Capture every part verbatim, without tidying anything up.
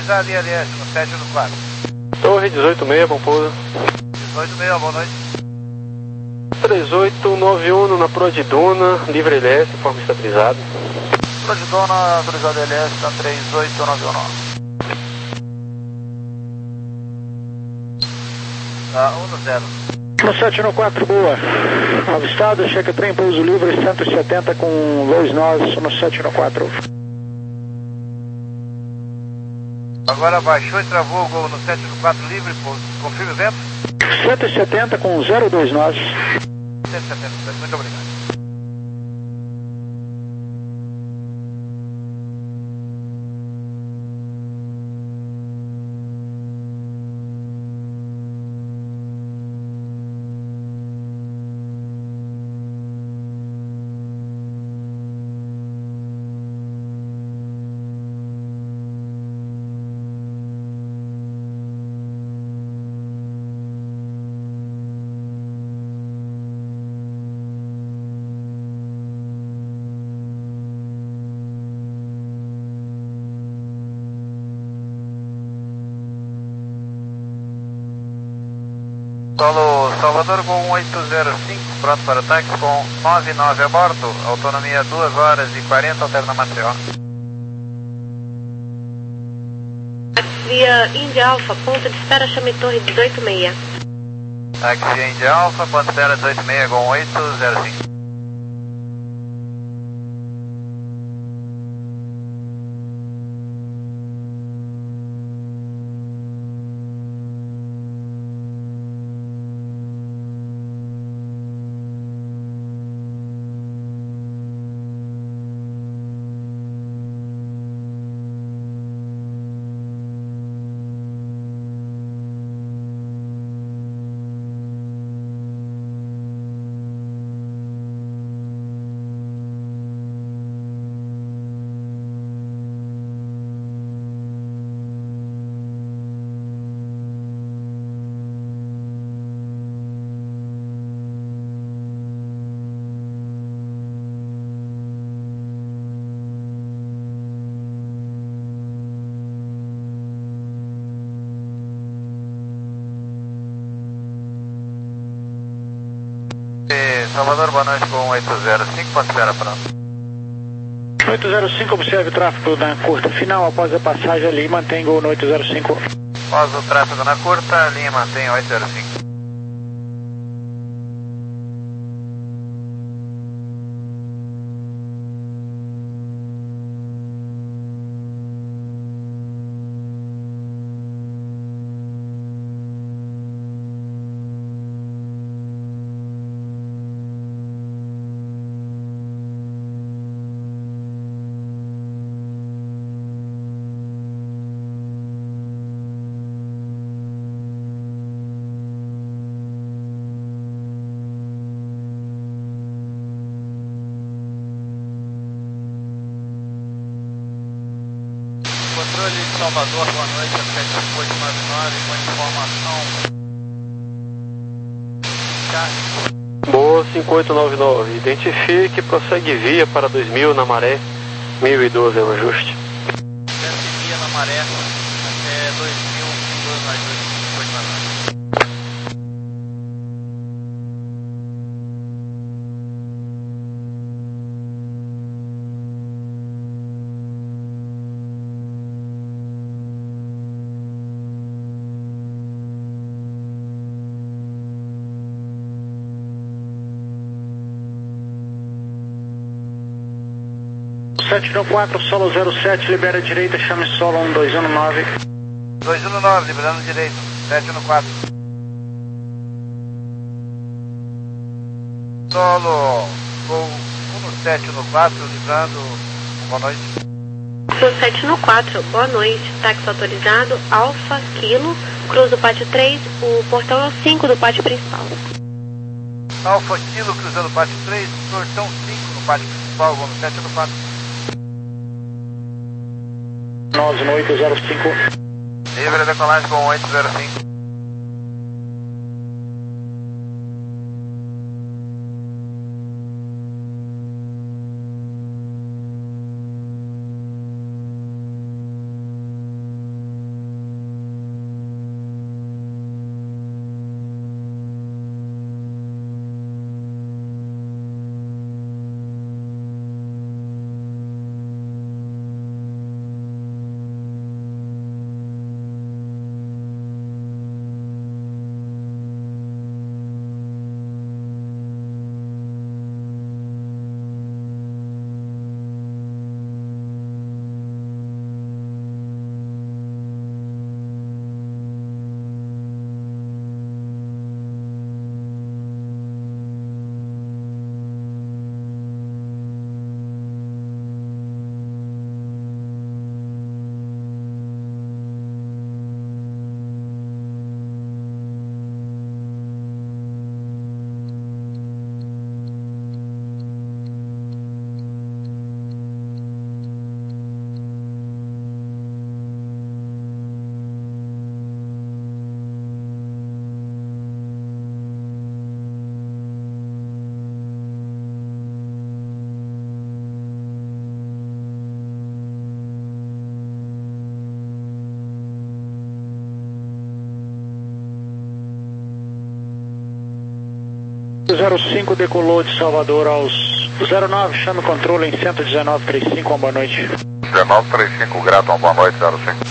autorizado I L S no sete no quatro. Torre dezoito seis, bom pouso. dezoito seis, boa noite. três oito nove um na Pro de Duna, livre L S, forma estabilizada. Pro de Duna, autorizado L S, tá três oito nove um. Tá, um no zero. No sete no quatro, boa. Avistado, checa trem, pouso livre, cento e setenta com dois nós no sete no quatro. Agora baixou e travou o gol no sete no quatro livre, pouso. Confirme o vento. cento e setenta com zero dois nós. cento e setenta, muito obrigado. Solo Salvador com um oito zero cinco, pronto para ataque com nove nove a bordo, autonomia duas horas e quarenta, alterna Maceió. Via Índia Alfa, ponto de espera, chame Torre dezoito seis. Táxi Índia Alfa, ponto de espera dezoito seis com oito zero cinco. Salvador, boa noite com oito zero cinco, ponto de espera pronto. oito zero cinco, observe o tráfego na curta final, após a passagem ali, mantenha o no oito zero cinco. Após o tráfego na curta, linha mantém oito zero cinco. Controle de Salvador, boa noite, sete oito nove nove, com informação. Boa, cinco oito nove nove, identifique, prossegue via para dois mil na maré, mil e doze é o ajuste. Desce via na maré, até dois mil, dois mais dois, cinco oito nove nove. sete no quatro, solo zero sete, libera a direita, chame solo um dois um nove. dois um nove, liberando direito, sete no quatro. Solo com um no sete no quatro, livrando, boa noite. No sete no quatro, boa noite, táxi autorizado, Alfa, Kilo, cruza o pátio três, o portão é o cinco do pátio principal. Alfa, Kilo, cruzando o pátio três, portão cinco no pátio principal, vamos no sete no quatro. nove no oito zero cinco. Livre a decolagem com oito zero cinco. zero cinco decolou de Salvador aos zero nove, chame o controle em cento e dezenove trinta e cinco, uma boa noite. dezenove trinta e cinco, grato, uma boa noite, zero cinco.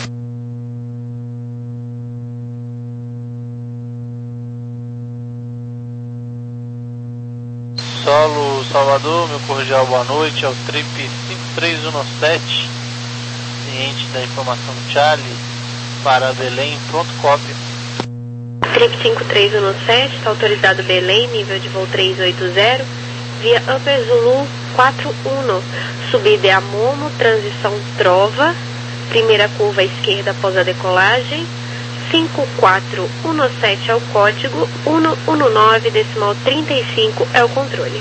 Solo Salvador, meu cordial boa noite, é o Trip cinco três um sete, ciente da informação do Charlie, para Belém, pronto, cópia. Trip cinco três um sete, está autorizado Belém, nível de voo trezentos e oitenta, via Upper Zulu quatro um, subida é a Momo, transição Trova, primeira curva à esquerda após a decolagem, cinco quatro um sete é o código, cento e dezenove, decimal trinta e cinco é o controle.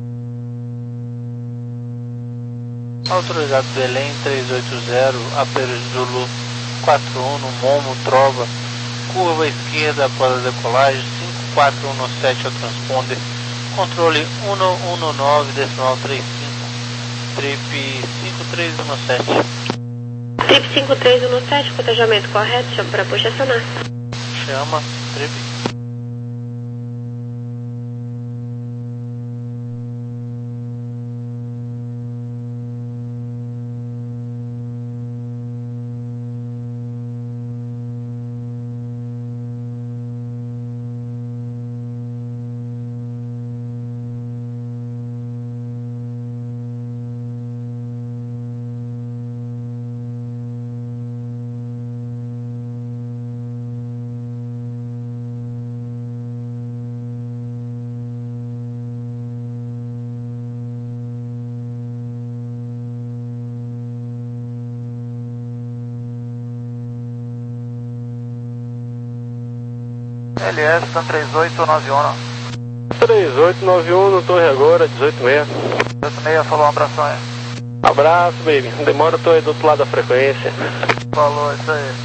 Autorizado Belém trezentos e oitenta, Upper Zulu quatro um, Momo, Trova, curva à esquerda após a decolagem, cinco quatro um sete é o transponder, controle cento e dezenove, decimal trinta e cinco, Trip cinco três um sete. Trip cinco três um sete, cotejamento correto, chama para push acionar. Chama, Trip. L S três oito nove um. três oito nove um no torre agora, dezoito seis. dezoito seis, falou, um abração aí. Abraço, baby. Demora, eu tô aí do outro lado da frequência. Falou, isso aí.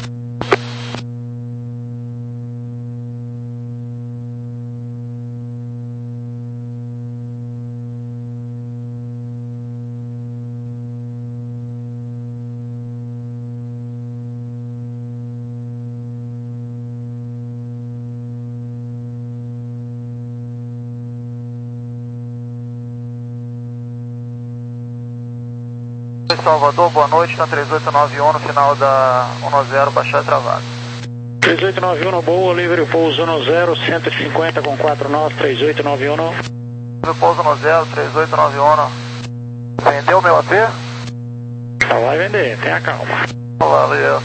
Salvador, boa noite, na três oito nove um, no final da um zero, baixar e travado. três oito nove um, boa, livre pouso um zero, cento e cinquenta com quatro nós, três oito nove um. Livre pouso um zero, três oito nove um. Vendeu meu A P? Só vai vender, tenha calma. Valeu.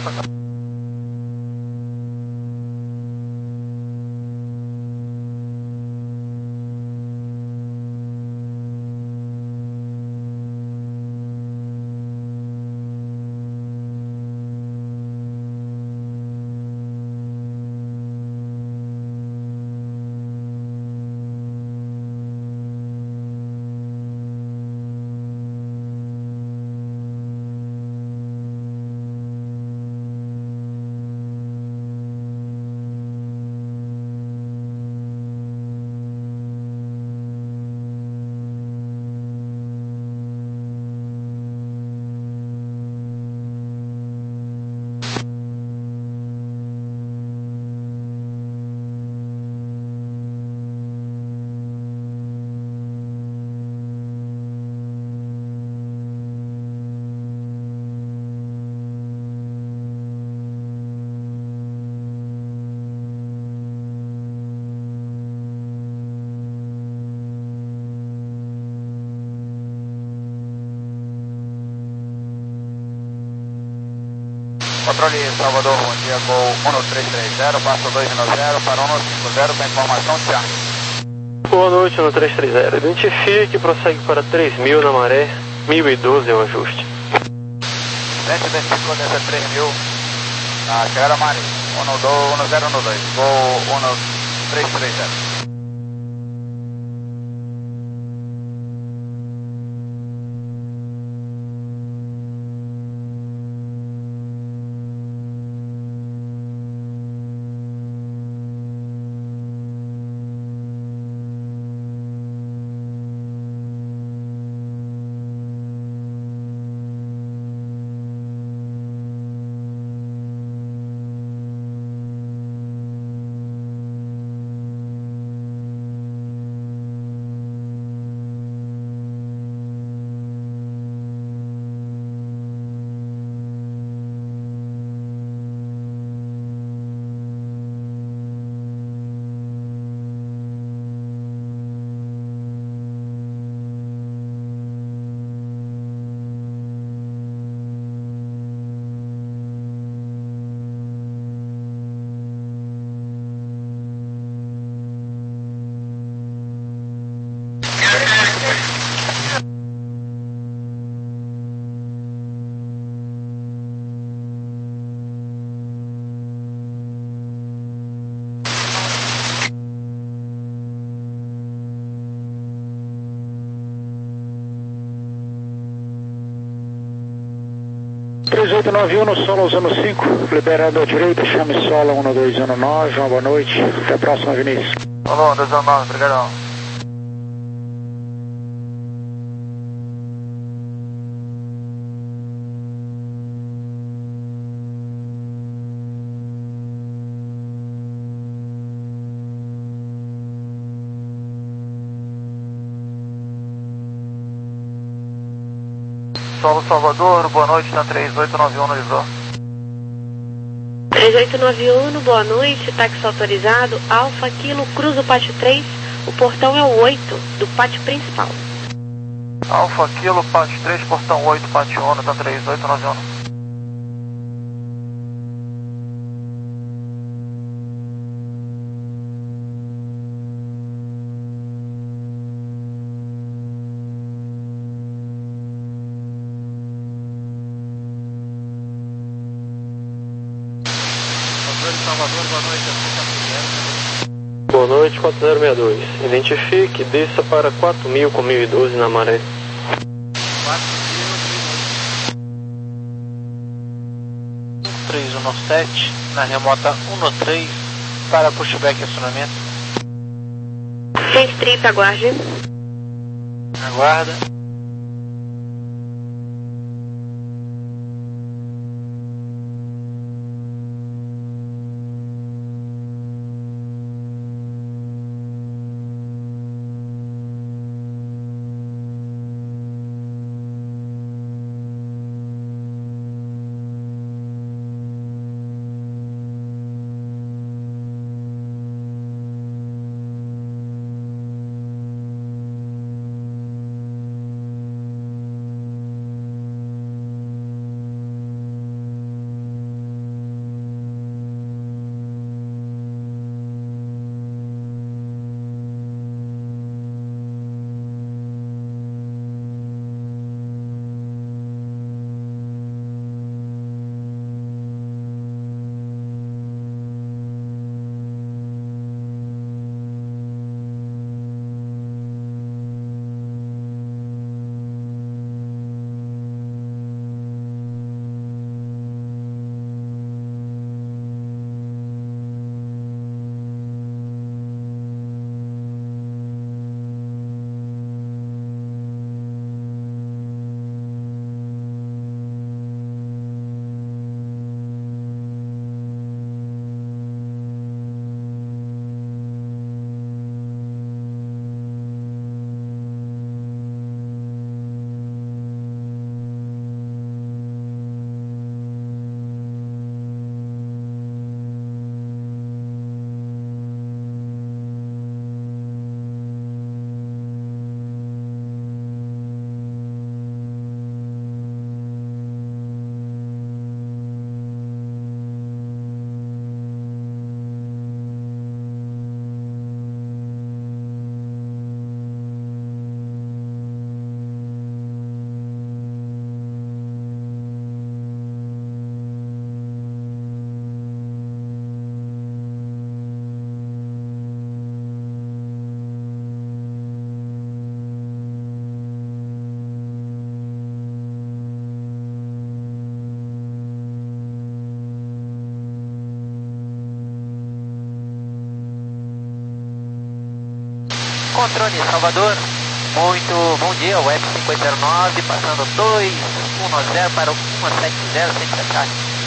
Controle Salvador, bom dia, Gol um três três zero, passa dois nove zero para um cinco zero, com informação de ar. Boa noite, um três três zero. Identifique e prossegue para três mil na maré, mil e doze é o ajuste. Gente, identificou dessa três mil na chegada Mari, um zero um dois, Gol um três três zero. três oito nove um, solo usando cinco, liberando a direita, chame solo um dois um nove, uma boa noite, até a próxima, Vinícius. Alô, dois um nove, obrigadão. Solo Salvador, boa noite, na três oito nove um no Lisboa. três oito nove um, boa noite, táxi autorizado, Alfa Kilo, cruza o pátio três, o portão é o oito, do pátio principal. Alfa Kilo, pátio três, portão oito, pátio um, na três oito nove um. Salvador, boa noite, boa noite, quatro zero seis dois. Identifique, desça para quatro mil com mil e doze na maré. cinco três um sete, na remota um três, para pushback e acionamento. Seis trip, aguarde. Aguarda. Controle Salvador, muito bom dia, o F cinco oito zero nove, passando dois um zero para o um sete zero, sem fechar.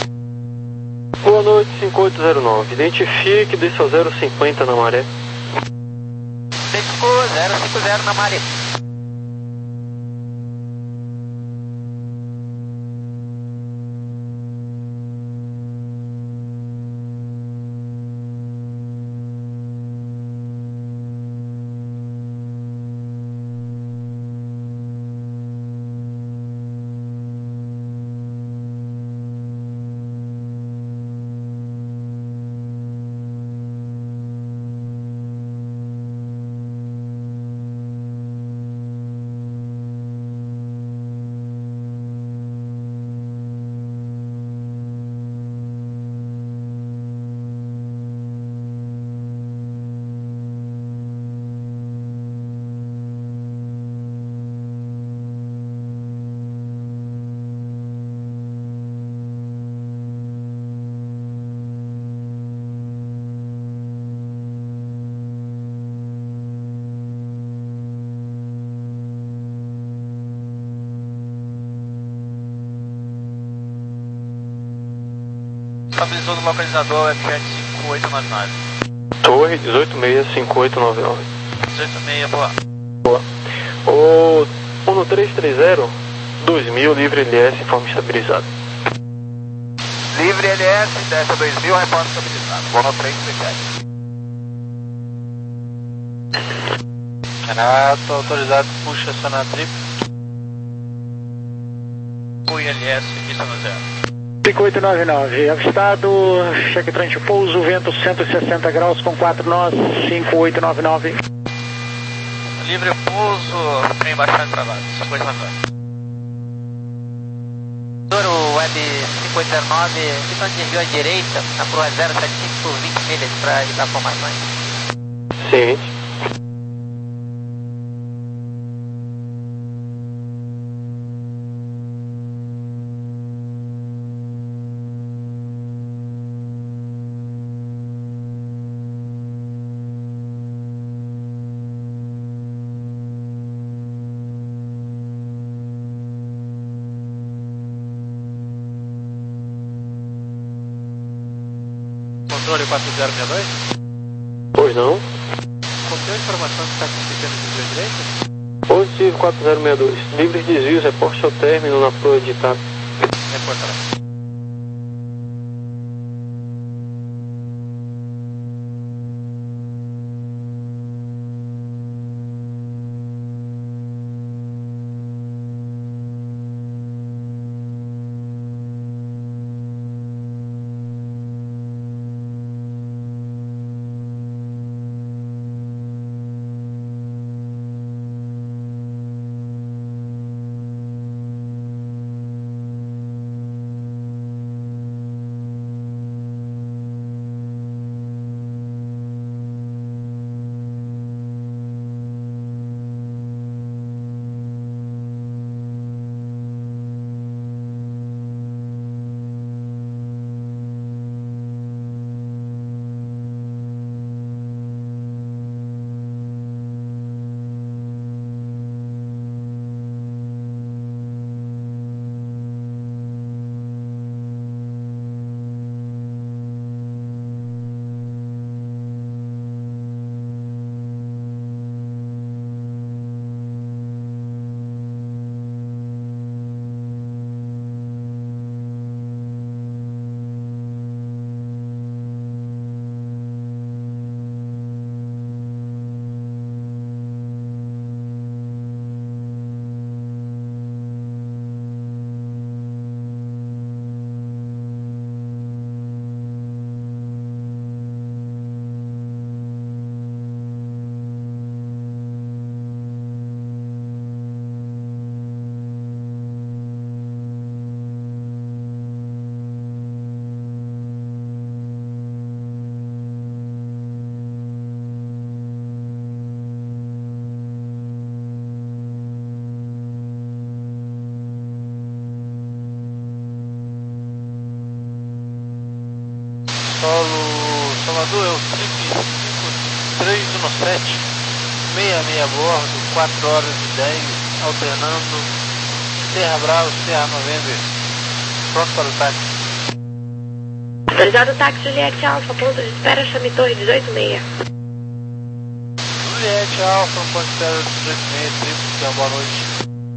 Boa noite, cinco oito zero nove, identifique, desça zero cinquenta na maré. Identificou, zero cinco zero na maré. estabilizou no localizador Webjet cinco oito nove nove. Torre dezoito seis cinco oito nove nove. dezoito seis, boa. Boa. O um três três zero, dois mil, livre L S, informe estabilizado. Livre L S, Delta dois mil, reporte estabilizado. Boa no três três sete. Renato, autorizado, puxa acionar trip. Fui L S, pista no zero. cinco oito nove nove, avistado, cheque trante pouso, vento cento e sessenta graus com quatro nós, cinco oito nove nove. Livre pouso, trem baixando travado, cinco oito nove nove. O Web cinco oito zero nove, então desviou à direita, na curva zero sete cinco por vinte milhas para evitar formações. Ciente. Controle quatro zero seis dois. Pois não. Confirma a informação que está acontecendo de desvio à direita? Positivo quatro zero seis dois. Livres desvios, reporte ao término na proa de Itaca. Reportará. Solo Salvador, é o trip cinco três um sete, seis seis a bordo, quatro horas e dez, alternando Serra Bravo, Serra November. Pronto para o táxi. Autorizado táxi Juliette Alfa, ponto de espera, chame Torre dezoito seis. Juliette Alfa, ponto de espera dezoito seis, triplo, tenha boa noite.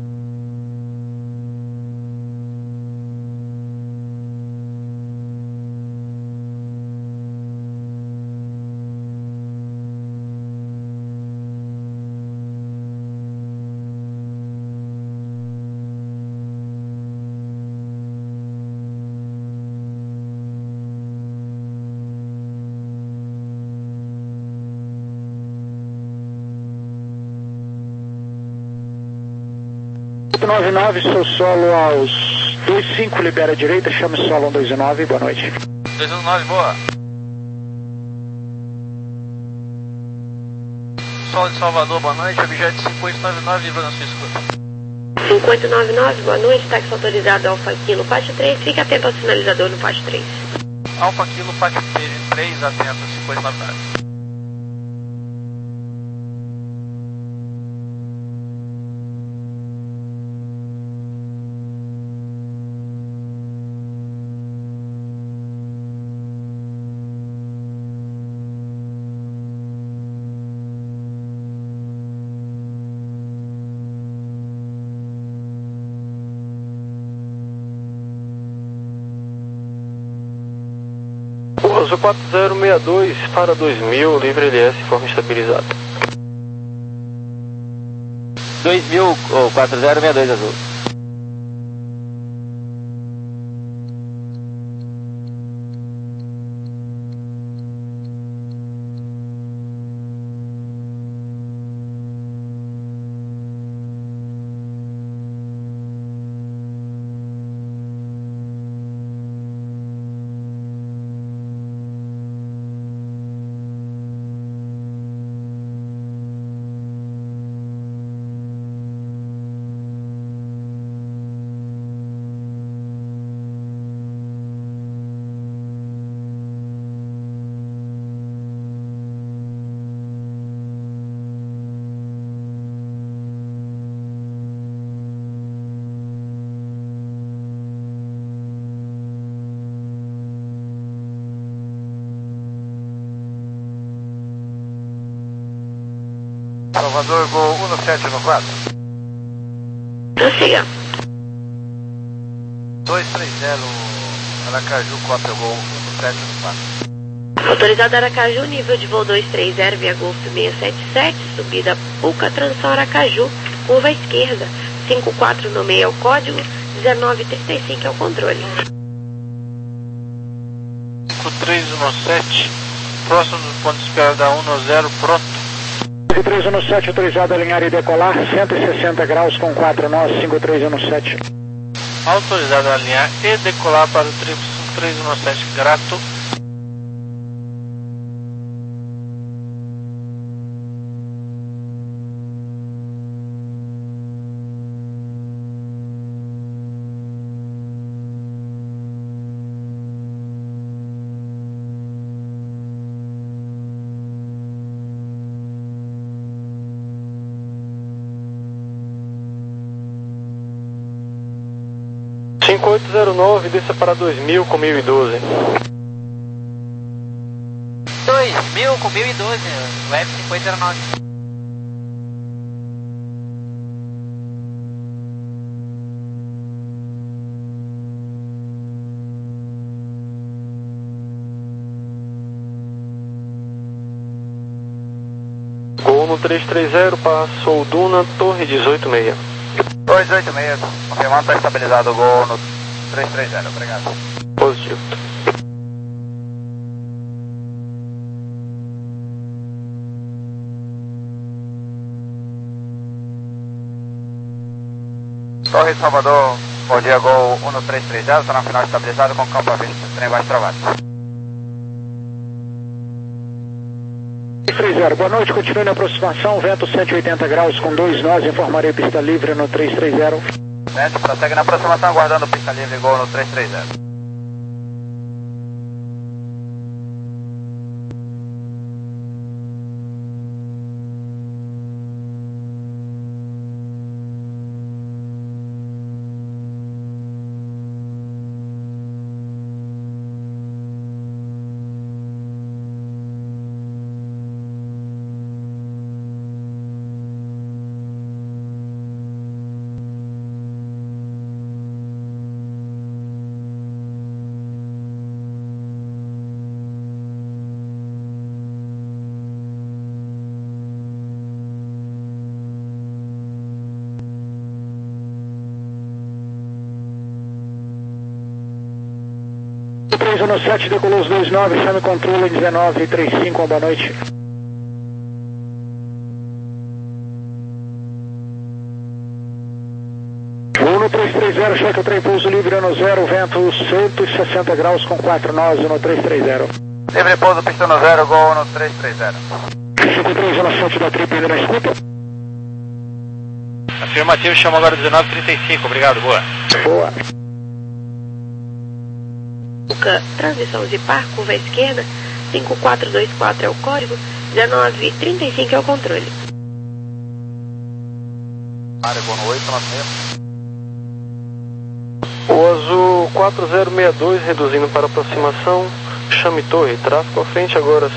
oito nove nove, sou solo aos dois cinco, libera a direita, chame solo um dois nove, boa noite. dois um nove, boa. Solo de Salvador, boa noite, objeto cinco oito nove nove, Vibra na sua escuta. cinco oito nove nove, boa noite, táxi autorizado Alfa Kilo, Pátio três, fique atento ao sinalizador no Pátio três. Alfa Kilo, Pátio três, atento, cinco oito nove nove. Azul quatro zero seis dois para dois mil, livre L S, forma estabilizada. dois mil, oh, quatro zero seis dois Azul. Salvador, Gol um sete um quatro. Prossiga. dois três zero, Aracaju, Cópia, Gol um sete um quatro. Autorizado Aracaju, nível de voo dois três zero via Golf seis sete sete, subida Puca, transição Aracaju, curva esquerda, cinco quatro no meio é o código, dezenove trinta e cinco é o controle. cinco três um sete, próximo do ponto de espera da um zero, pronto. cinco três um sete, autorizado a alinhar e decolar, cento e sessenta graus com quatro nós, cinco três um sete. Autorizado a alinhar e decolar para o triplo cinco três um sete, grato. cinco oito zero nove, desça para dois mil com mil e doze. dois mil com mil e doze, o F cinco oito zero nove. Gol no três três zero, passou Duna, Torre dezoito seis. dois oito seis, confirmando, está estabilizado o Gol no três três zero, obrigado. Positivo. Torre de Salvador, bom dia, Gol um três três zero, está na final estabilizado com campo a vista, trem baixo travado. três três zero, boa noite, continue na aproximação, vento cento e oitenta graus com dois nós, informarei pista livre no três três zero. Vento, prossegue na aproximação, aguardando pista livre, Gol no três três zero. três um sete, decolou os dois nove, chame controle dezenove trinta e cinco, boa noite. um três três zero, cheque o trem, pouso livre no zero, vento cento e sessenta graus com quatro nós no três três zero. Livre pouso, pista no zero, Gol no três três zero. cinco três um sete da tripa ainda na escuta. Afirmativo, chama agora dezenove trinta e cinco, obrigado, boa. Boa. Puca, transição Zipar, curva esquerda, cinco quatro dois quatro é o código, dezenove trinta e cinco é o controle. Área, Gol no oito, nosso mesmo. O Azul quatro zero seis dois, reduzindo para aproximação, chame torre, tráfego à frente agora